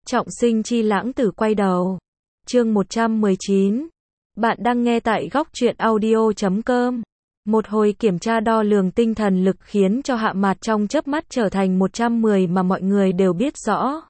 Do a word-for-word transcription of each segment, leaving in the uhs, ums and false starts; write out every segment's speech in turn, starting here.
Trọng sinh chi lãng tử quay đầu. Chương một trăm mười chín. Bạn đang nghe tại góc truyện audio chấm com. Một hồi kiểm tra đo lường tinh thần lực khiến cho Hạ Mạt trong chớp mắt trở thành một trăm mười mà mọi người đều biết rõ.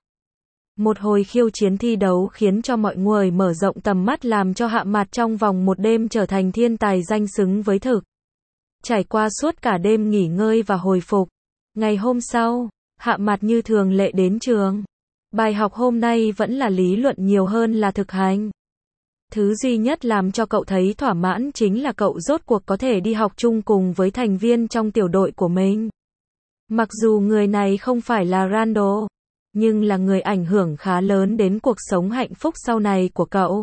Một hồi khiêu chiến thi đấu khiến cho mọi người mở rộng tầm mắt, làm cho Hạ Mạt trong vòng một đêm trở thành thiên tài danh xứng với thực. Trải qua suốt cả đêm nghỉ ngơi và hồi phục, ngày hôm sau, Hạ Mạt như thường lệ đến trường. Bài học hôm nay vẫn là lý luận nhiều hơn là thực hành. Thứ duy nhất làm cho cậu thấy thỏa mãn chính là cậu rốt cuộc có thể đi học chung cùng với thành viên trong tiểu đội của mình. Mặc dù người này không phải là Randall, nhưng là người ảnh hưởng khá lớn đến cuộc sống hạnh phúc sau này của cậu.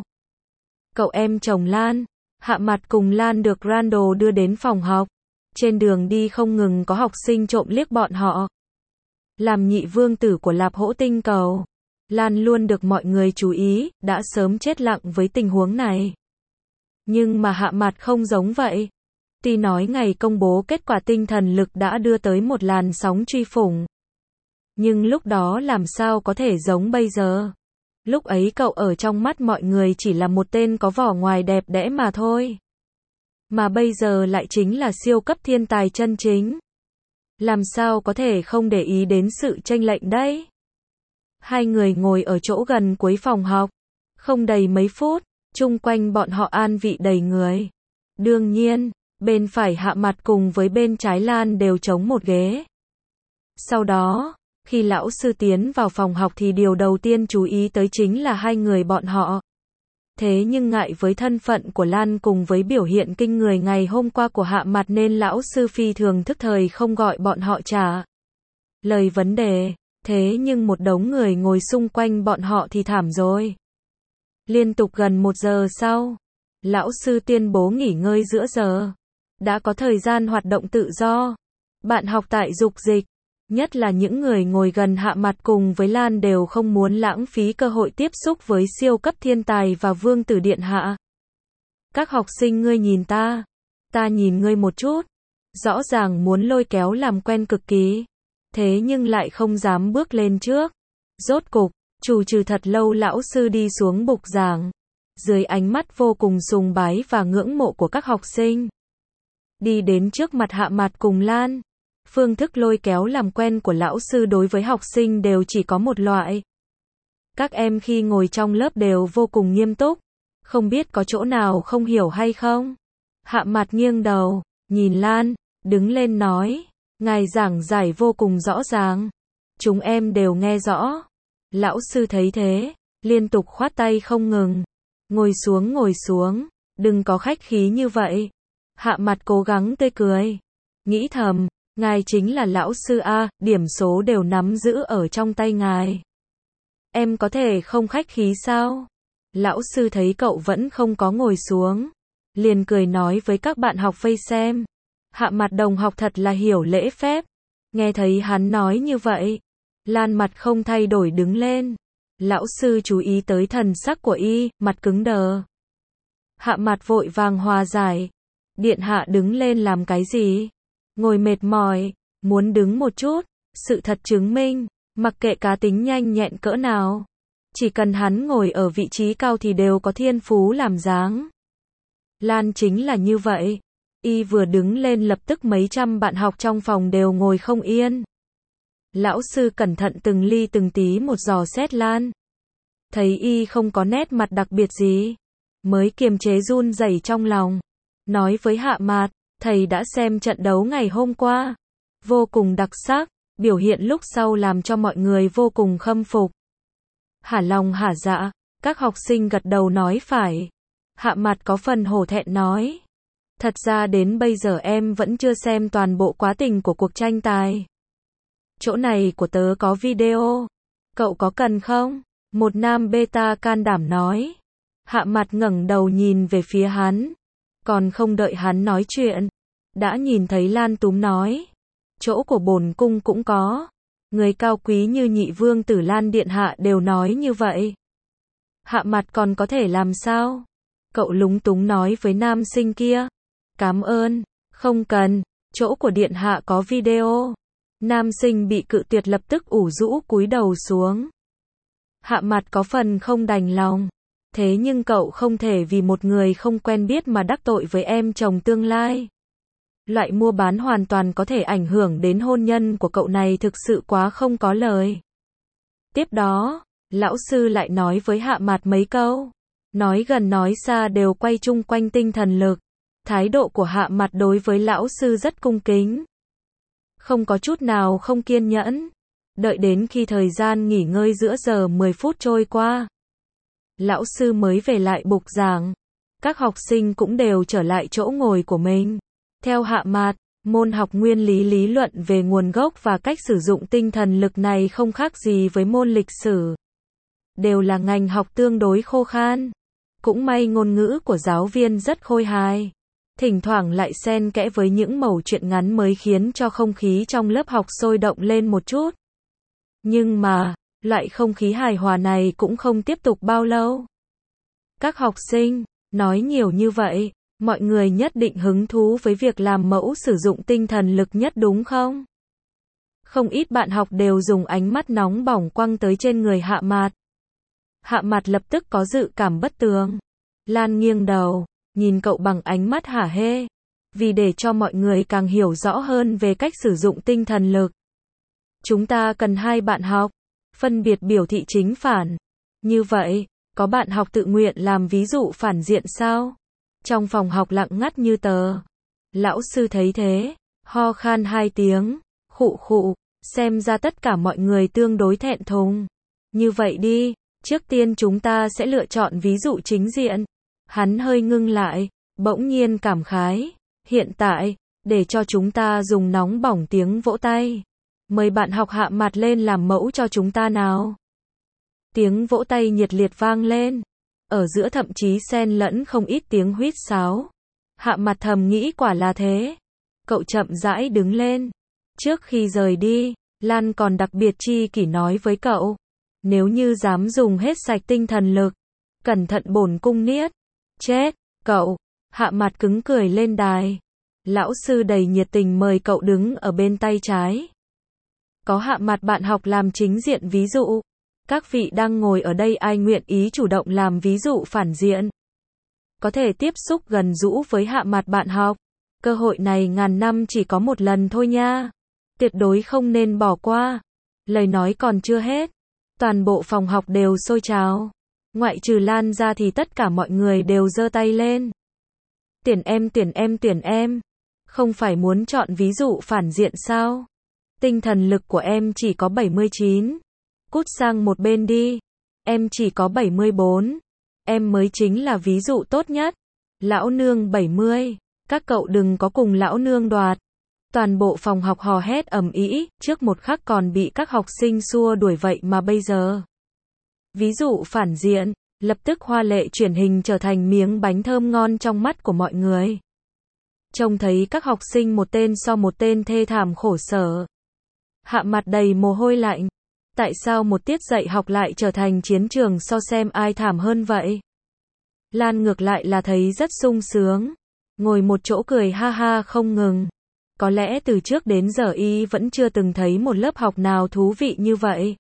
Cậu em chồng Lan, Hạ Mạt cùng Lan được Randall đưa đến phòng học. Trên đường đi không ngừng có học sinh trộm liếc bọn họ. Làm nhị vương tử của Lạp Hỗ Tinh Cầu, Lan luôn được mọi người chú ý, đã sớm chết lặng với tình huống này. Nhưng mà Hạ Mạt không giống vậy. Tuy nói ngày công bố kết quả tinh thần lực đã đưa tới một làn sóng truy phủng. Nhưng lúc đó làm sao có thể giống bây giờ. Lúc ấy cậu ở trong mắt mọi người chỉ là một tên có vỏ ngoài đẹp đẽ mà thôi. Mà bây giờ lại chính là siêu cấp thiên tài chân chính. Làm sao có thể không để ý đến sự chênh lệch đấy. Hai người ngồi ở chỗ gần cuối phòng học. Không đầy mấy phút, chung quanh bọn họ an vị đầy người. Đương nhiên, bên phải Hạ Mạt cùng với bên trái Lan đều trống một ghế. Sau đó, khi lão sư tiến vào phòng học thì điều đầu tiên chú ý tới chính là hai người bọn họ. Thế nhưng ngại với thân phận của Lan cùng với biểu hiện kinh người ngày hôm qua của Hạ Mạt nên lão sư phi thường thức thời không gọi bọn họ trả lời vấn đề. Thế nhưng một đống người ngồi xung quanh bọn họ thì thảm rồi. Liên tục gần một giờ sau, lão sư tuyên bố nghỉ ngơi giữa giờ. Đã có thời gian hoạt động tự do. Bạn học tại dục dịch, nhất là những người ngồi gần Hạ Mạt cùng với Lan đều không muốn lãng phí cơ hội tiếp xúc với siêu cấp thiên tài và vương tử điện hạ. Các học sinh ngươi nhìn ta, ta nhìn ngươi một chút. Rõ ràng muốn lôi kéo làm quen cực kỳ. Thế nhưng lại không dám bước lên trước. Rốt cục, trù trừ thật lâu lão sư đi xuống bục giảng. Dưới ánh mắt vô cùng sùng bái và ngưỡng mộ của các học sinh. Đi đến trước mặt Hạ Mạt cùng Lan. Phương thức lôi kéo làm quen của lão sư đối với học sinh đều chỉ có một loại. Các em khi ngồi trong lớp đều vô cùng nghiêm túc. Không biết có chỗ nào không hiểu hay không? Hạ Mạt nghiêng đầu, nhìn Lan, đứng lên nói. Ngài giảng giải vô cùng rõ ràng. Chúng em đều nghe rõ. Lão sư thấy thế, liên tục khoát tay không ngừng. Ngồi xuống ngồi xuống, đừng có khách khí như vậy. Hạ Mạt cố gắng tươi cười. Nghĩ thầm, ngài chính là lão sư A, điểm số đều nắm giữ ở trong tay ngài. Em có thể không khách khí sao? Lão sư thấy cậu vẫn không có ngồi xuống. Liền cười nói với các bạn học vây xem. Hạ Mạt đồng học thật là hiểu lễ phép. Nghe thấy hắn nói như vậy, Lan mặt không thay đổi đứng lên. Lão sư chú ý tới thần sắc của y, mặt cứng đờ. Hạ Mạt vội vàng hòa giải. Điện hạ đứng lên làm cái gì? Ngồi mệt mỏi, muốn đứng một chút. Sự thật chứng minh, mặc kệ cá tính nhanh nhẹn cỡ nào, chỉ cần hắn ngồi ở vị trí cao thì đều có thiên phú làm dáng. Lan chính là như vậy. Y vừa đứng lên lập tức mấy trăm bạn học trong phòng đều ngồi không yên. Lão sư cẩn thận từng ly từng tí một dò xét Lan. Thấy y không có nét mặt đặc biệt gì, mới kiềm chế run rẩy trong lòng. Nói với Hạ Mạt, thầy đã xem trận đấu ngày hôm qua. Vô cùng đặc sắc, biểu hiện lúc sau làm cho mọi người vô cùng khâm phục. Hả lòng hả dạ, các học sinh gật đầu nói phải. Hạ Mạt có phần hổ thẹn nói. Thật ra đến bây giờ em vẫn chưa xem toàn bộ quá trình của cuộc tranh tài. Chỗ này của tớ có video. Cậu có cần không? Một nam beta can đảm nói. Hạ Mạt ngẩng đầu nhìn về phía hắn. Còn không đợi hắn nói chuyện, đã nhìn thấy Lan túm nói. Chỗ của bổn cung cũng có. Người cao quý như nhị vương tử Lan điện hạ đều nói như vậy. Hạ Mạt còn có thể làm sao? Cậu lúng túng nói với nam sinh kia. Cảm ơn, không cần, chỗ của điện hạ có video. Nam sinh bị cự tuyệt lập tức ủ rũ cúi đầu xuống. Hạ Mạt có phần không đành lòng. Thế nhưng cậu không thể vì một người không quen biết mà đắc tội với em chồng tương lai. Loại mua bán hoàn toàn có thể ảnh hưởng đến hôn nhân của cậu này thực sự quá không có lời. Tiếp đó, lão sư lại nói với Hạ Mạt mấy câu. Nói gần nói xa đều quay chung quanh tinh thần lực. Thái độ của Hạ Mạt đối với lão sư rất cung kính. Không có chút nào không kiên nhẫn. Đợi đến khi thời gian nghỉ ngơi giữa giờ mười phút trôi qua. Lão sư mới về lại bục giảng. Các học sinh cũng đều trở lại chỗ ngồi của mình. Theo Hạ Mạt, môn học nguyên lý lý luận về nguồn gốc và cách sử dụng tinh thần lực này không khác gì với môn lịch sử. Đều là ngành học tương đối khô khan. Cũng may ngôn ngữ của giáo viên rất khôi hài. Thỉnh thoảng lại xen kẽ với những mẩu chuyện ngắn mới khiến cho không khí trong lớp học sôi động lên một chút. Nhưng mà, loại không khí hài hòa này cũng không tiếp tục bao lâu. Các học sinh, nói nhiều như vậy, mọi người nhất định hứng thú với việc làm mẫu sử dụng tinh thần lực nhất đúng không? Không ít bạn học đều dùng ánh mắt nóng bỏng quăng tới trên người Hạ Mạt. Hạ Mạt lập tức có dự cảm bất tường. Lan nghiêng đầu, nhìn cậu bằng ánh mắt hả hê. Vì để cho mọi người càng hiểu rõ hơn về cách sử dụng tinh thần lực. Chúng ta cần hai bạn học, phân biệt biểu thị chính phản. Như vậy, có bạn học tự nguyện làm ví dụ phản diện sao? Trong phòng học lặng ngắt như tờ. Lão sư thấy thế, ho khan hai tiếng, khụ khụ, xem ra tất cả mọi người tương đối thẹn thùng. Như vậy đi, trước tiên chúng ta sẽ lựa chọn ví dụ chính diện. Hắn hơi ngưng lại, bỗng nhiên cảm khái. Hiện tại, để cho chúng ta dùng nóng bỏng tiếng vỗ tay. Mời bạn học Hạ Mạt lên làm mẫu cho chúng ta nào. Tiếng vỗ tay nhiệt liệt vang lên. Ở giữa thậm chí xen lẫn không ít tiếng huýt sáo. Hạ Mạt thầm nghĩ quả là thế. Cậu chậm rãi đứng lên. Trước khi rời đi, Lan còn đặc biệt chi kỷ nói với cậu. Nếu như dám dùng hết sạch tinh thần lực, cẩn thận bổn cung niết. Chết, cậu. Hạ Mạt cứng cười lên đài. Lão sư đầy nhiệt tình mời cậu đứng ở bên tay trái. Có Hạ Mạt bạn học làm chính diện ví dụ. Các vị đang ngồi ở đây ai nguyện ý chủ động làm ví dụ phản diện? Có thể tiếp xúc gần gũi với Hạ Mạt bạn học. Cơ hội này ngàn năm chỉ có một lần thôi nha. Tuyệt đối không nên bỏ qua. Lời nói còn chưa hết. Toàn bộ phòng học đều sôi trào. Ngoại trừ Lan ra thì tất cả mọi người đều giơ tay lên. Tuyển em tuyển em tuyển em. Không phải muốn chọn ví dụ phản diện sao? Tinh thần lực của em chỉ có bảy mươi chín. Cút sang một bên đi. Em chỉ có bảy mươi bốn. Em mới chính là ví dụ tốt nhất. Lão nương bảy mươi. Các cậu đừng có cùng lão nương đoạt. Toàn bộ phòng học hò hét ầm ĩ, trước một khắc còn bị các học sinh xua đuổi vậy mà bây giờ. Ví dụ phản diện, lập tức hoa lệ chuyển hình trở thành miếng bánh thơm ngon trong mắt của mọi người. Trông thấy các học sinh một tên so một tên thê thảm khổ sở. Hạ Mặt đầy mồ hôi lạnh. Tại sao một tiết dạy học lại trở thành chiến trường so xem ai thảm hơn vậy? Lan ngược lại là thấy rất sung sướng. Ngồi một chỗ cười ha ha không ngừng. Có lẽ từ trước đến giờ y vẫn chưa từng thấy một lớp học nào thú vị như vậy.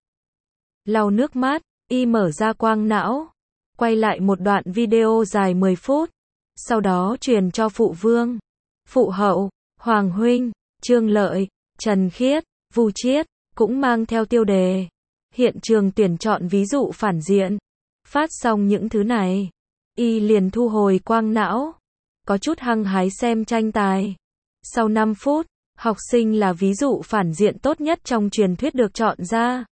Lau nước mắt, y mở ra quang não. Quay lại một đoạn video dài mười phút. Sau đó truyền cho phụ vương, phụ hậu, Hoàng Huynh, Trương Lợi, Trần Khiết, Vu Chiết, cũng mang theo tiêu đề. Hiện trường tuyển chọn ví dụ phản diện. Phát xong những thứ này, y liền thu hồi quang não. Có chút hăng hái xem tranh tài. Sau năm phút, học sinh là ví dụ phản diện tốt nhất trong truyền thuyết được chọn ra.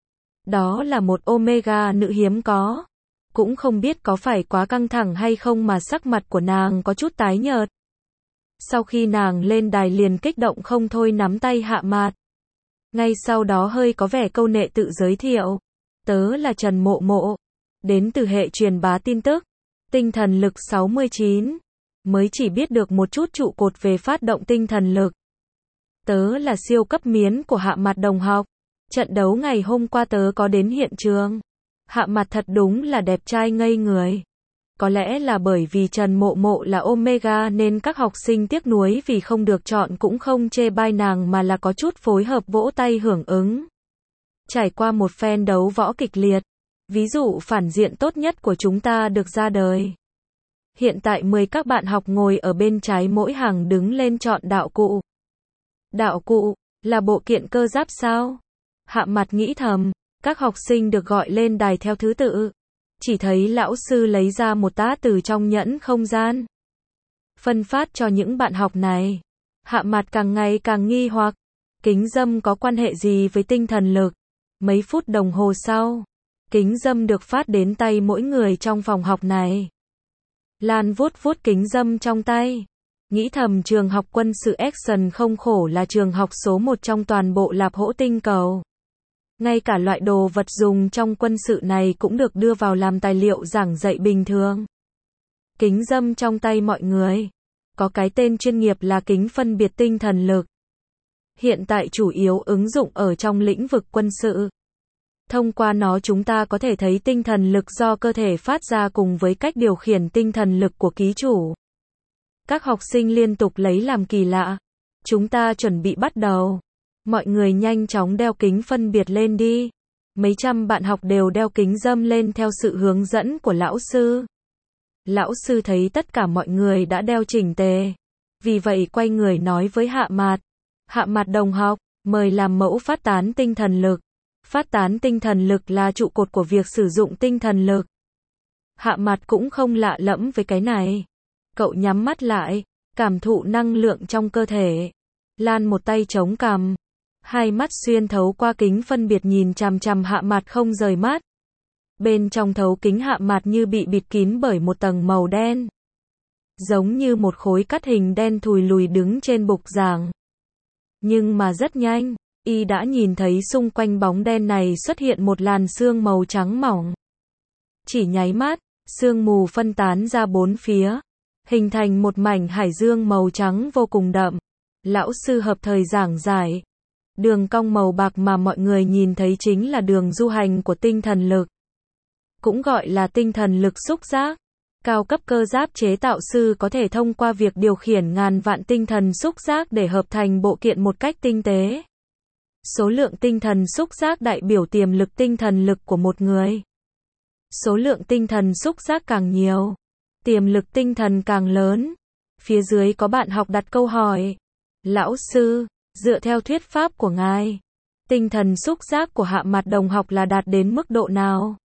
Đó là một Omega nữ hiếm có. Cũng không biết có phải quá căng thẳng hay không mà sắc mặt của nàng có chút tái nhợt. Sau khi nàng lên đài liền kích động không thôi nắm tay Hạ Mạt. Ngay sau đó hơi có vẻ câu nệ tự giới thiệu. Tớ là Trần Mộ Mộ. Đến từ hệ truyền bá tin tức. Tinh thần lực sáu mươi chín. Mới chỉ biết được một chút trụ cột về phát động tinh thần lực. Tớ là siêu cấp miến của Hạ Mạt đồng học. Trận đấu ngày hôm qua tớ có đến hiện trường. Hạ Mạt thật đúng là đẹp trai ngây người. Có lẽ là bởi vì Trần Mộ Mộ là Omega nên các học sinh tiếc nuối vì không được chọn cũng không chê bai nàng mà là có chút phối hợp vỗ tay hưởng ứng. Trải qua một phen đấu võ kịch liệt, Ví dụ phản diện tốt nhất của chúng ta được ra đời. Hiện tại mười các bạn học ngồi ở bên trái mỗi hàng đứng lên chọn đạo cụ. Đạo cụ, là bộ kiện cơ giáp sao? Hạ mặt nghĩ thầm, các học sinh được gọi lên đài theo thứ tự. Chỉ thấy lão sư lấy ra một tá từ trong nhẫn không gian. Phân phát cho những bạn học này. Hạ mặt càng ngày càng nghi hoặc, kính dâm có quan hệ gì với tinh thần lực? Mấy phút đồng hồ sau, kính dâm được phát đến tay mỗi người trong phòng học này. Lan vuốt vuốt kính dâm trong tay. Nghĩ thầm trường học quân sự Action không khổ là trường học số một trong toàn bộ Lạp Hỗ tinh cầu. Ngay cả loại đồ vật dùng trong quân sự này cũng được đưa vào làm tài liệu giảng dạy bình thường. Kính dâm trong tay mọi người. Có cái tên chuyên nghiệp là kính phân biệt tinh thần lực. Hiện tại chủ yếu ứng dụng ở trong lĩnh vực quân sự. Thông qua nó chúng ta có thể thấy tinh thần lực do cơ thể phát ra cùng với cách điều khiển tinh thần lực của ký chủ. Các học sinh liên tục lấy làm kỳ lạ. Chúng ta chuẩn bị bắt đầu. Mọi người nhanh chóng đeo kính phân biệt lên đi. Mấy trăm bạn học đều đeo kính dâm lên theo sự hướng dẫn của lão sư. Lão sư thấy tất cả mọi người đã đeo chỉnh tề. Vì vậy quay người nói với Hạ Mạt. Hạ Mạt đồng học, mời làm mẫu phát tán tinh thần lực. Phát tán tinh thần lực là trụ cột của việc sử dụng tinh thần lực. Hạ Mạt cũng không lạ lẫm với cái này. Cậu nhắm mắt lại, cảm thụ năng lượng trong cơ thể. Lan một tay chống cằm. Hai mắt xuyên thấu qua kính phân biệt nhìn chằm chằm Hạ Mạt không rời mắt. Bên trong thấu kính Hạ Mạt như bị bịt kín bởi một tầng màu đen. Giống như một khối cắt hình đen thùi lùi đứng trên bục giảng. Nhưng mà rất nhanh, y đã nhìn thấy xung quanh bóng đen này xuất hiện một làn sương màu trắng mỏng. Chỉ nháy mắt, sương mù phân tán ra bốn phía, hình thành một mảnh hải dương màu trắng vô cùng đậm. Lão sư hợp thời giảng giải. Đường cong màu bạc mà mọi người nhìn thấy chính là đường du hành của tinh thần lực. Cũng gọi là tinh thần lực xúc giác. Cao cấp cơ giáp chế tạo sư có thể thông qua việc điều khiển ngàn vạn tinh thần xúc giác để hợp thành bộ kiện một cách tinh tế. Số lượng tinh thần xúc giác đại biểu tiềm lực tinh thần lực của một người. Số lượng tinh thần xúc giác càng nhiều, tiềm lực tinh thần càng lớn. Phía dưới có bạn học đặt câu hỏi. Lão sư, dựa theo thuyết pháp của ngài, tinh thần xúc giác của Hạ Mạt đồng học là đạt đến mức độ nào?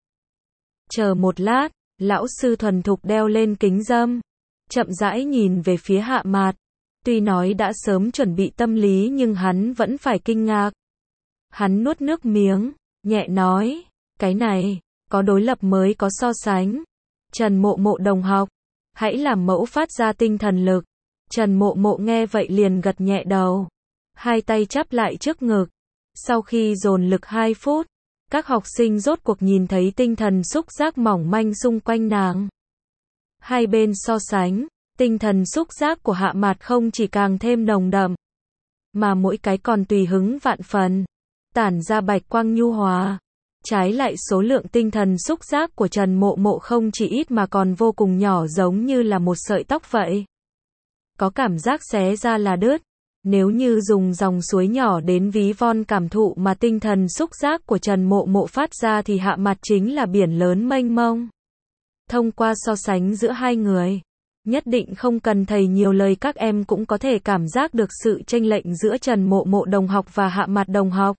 Chờ một lát, lão sư thuần thục đeo lên kính dâm, chậm rãi nhìn về phía Hạ Mạt. Tuy nói đã sớm chuẩn bị tâm lý nhưng hắn vẫn phải kinh ngạc. Hắn nuốt nước miếng, nhẹ nói, cái này, có đối lập mới có so sánh. Trần Mộ Mộ đồng học, hãy làm mẫu phát ra tinh thần lực. Trần Mộ Mộ nghe vậy liền gật nhẹ đầu. Hai tay chắp lại trước ngực. Sau khi dồn lực hai phút, các học sinh rốt cuộc nhìn thấy tinh thần xúc giác mỏng manh xung quanh nàng. Hai bên so sánh, tinh thần xúc giác của Hạ Mạt không chỉ càng thêm nồng đậm, mà mỗi cái còn tùy hứng vạn phần, tản ra bạch quang nhu hòa. Trái lại số lượng tinh thần xúc giác của Trần Mộ Mộ không chỉ ít mà còn vô cùng nhỏ, giống như là một sợi tóc vậy. Có cảm giác xé ra là đứt. Nếu như dùng dòng suối nhỏ đến ví von cảm thụ mà tinh thần xúc giác của Trần Mộ Mộ phát ra thì Hạ Mạt chính là biển lớn mênh mông. Thông qua so sánh giữa hai người, nhất định không cần thầy nhiều lời các em cũng có thể cảm giác được sự chênh lệch giữa Trần Mộ Mộ đồng học và Hạ Mạt đồng học.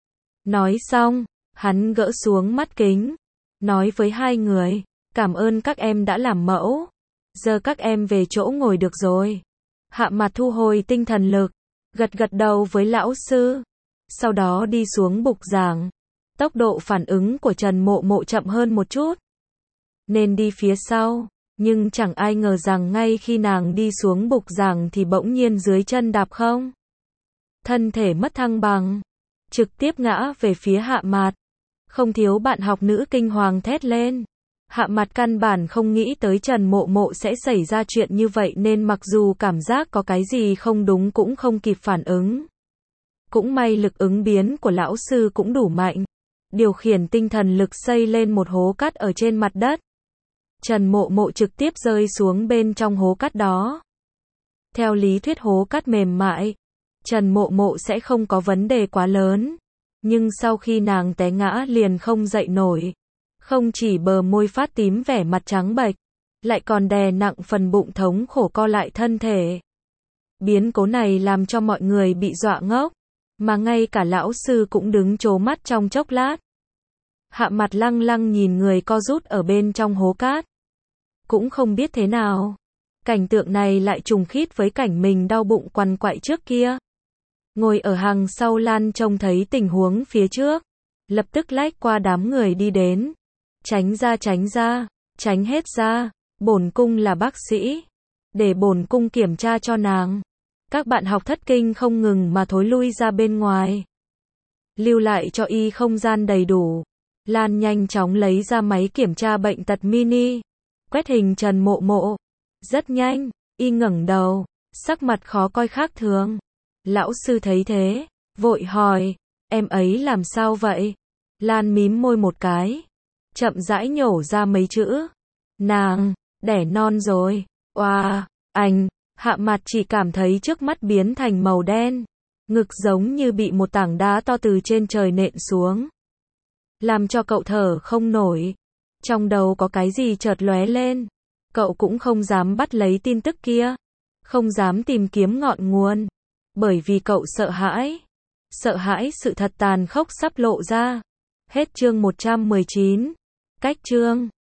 Nói xong, hắn gỡ xuống mắt kính, nói với hai người, cảm ơn các em đã làm mẫu. Giờ các em về chỗ ngồi được rồi. Hạ Mạt thu hồi tinh thần lực, gật gật đầu với lão sư, sau đó đi xuống bục giảng. Tốc độ phản ứng của Trần Mộ Mộ chậm hơn một chút, nên đi phía sau, nhưng chẳng ai ngờ rằng ngay khi nàng đi xuống bục giảng thì bỗng nhiên dưới chân đạp không. Thân thể mất thăng bằng, trực tiếp ngã về phía Hạ Mạt. Không thiếu bạn học nữ kinh hoàng thét lên. Hạ Mạt căn bản không nghĩ tới Trần Mộ Mộ sẽ xảy ra chuyện như vậy nên mặc dù cảm giác có cái gì không đúng cũng không kịp phản ứng. Cũng may lực ứng biến của lão sư cũng đủ mạnh. Điều khiển tinh thần lực xây lên một hố cát ở trên mặt đất. Trần Mộ Mộ trực tiếp rơi xuống bên trong hố cát đó. Theo lý thuyết hố cát mềm mại, Trần Mộ Mộ sẽ không có vấn đề quá lớn. Nhưng sau khi nàng té ngã liền không dậy nổi. Không chỉ bờ môi phát tím vẻ mặt trắng bệch, lại còn đè nặng phần bụng thống khổ co lại thân thể. Biến cố này làm cho mọi người bị dọa ngốc, mà ngay cả lão sư cũng đứng trố mắt trong chốc lát. Hạ Mặt lăng lăng nhìn người co rút ở bên trong hố cát. Cũng không biết thế nào, cảnh tượng này lại trùng khít với cảnh mình đau bụng quằn quại trước kia. Ngồi ở hàng sau Lan trông thấy tình huống phía trước, lập tức lách qua đám người đi đến. Tránh ra tránh ra, tránh hết ra, bổn cung là bác sĩ, để bổn cung kiểm tra cho nàng. Các bạn học thất kinh không ngừng mà thối lui ra bên ngoài. Lưu lại cho y không gian đầy đủ. Lan nhanh chóng lấy ra máy kiểm tra bệnh tật mini, quét hình Trần Mộ Mộ. Rất nhanh, y ngẩng đầu, sắc mặt khó coi khác thường. Lão sư thấy thế, vội hỏi, em ấy làm sao vậy? Lan mím môi một cái, chậm rãi nhổ ra mấy chữ. Nàng, đẻ non rồi. Oa, anh, Hạ Mặt chỉ cảm thấy trước mắt biến thành màu đen. Ngực giống như bị một tảng đá to từ trên trời nện xuống, làm cho cậu thở không nổi. Trong đầu có cái gì chợt lóe lên. Cậu cũng không dám bắt lấy tin tức kia, không dám tìm kiếm ngọn nguồn, bởi vì cậu sợ hãi. Sợ hãi sự thật tàn khốc sắp lộ ra. Hết chương một trăm mười chín. Cách chương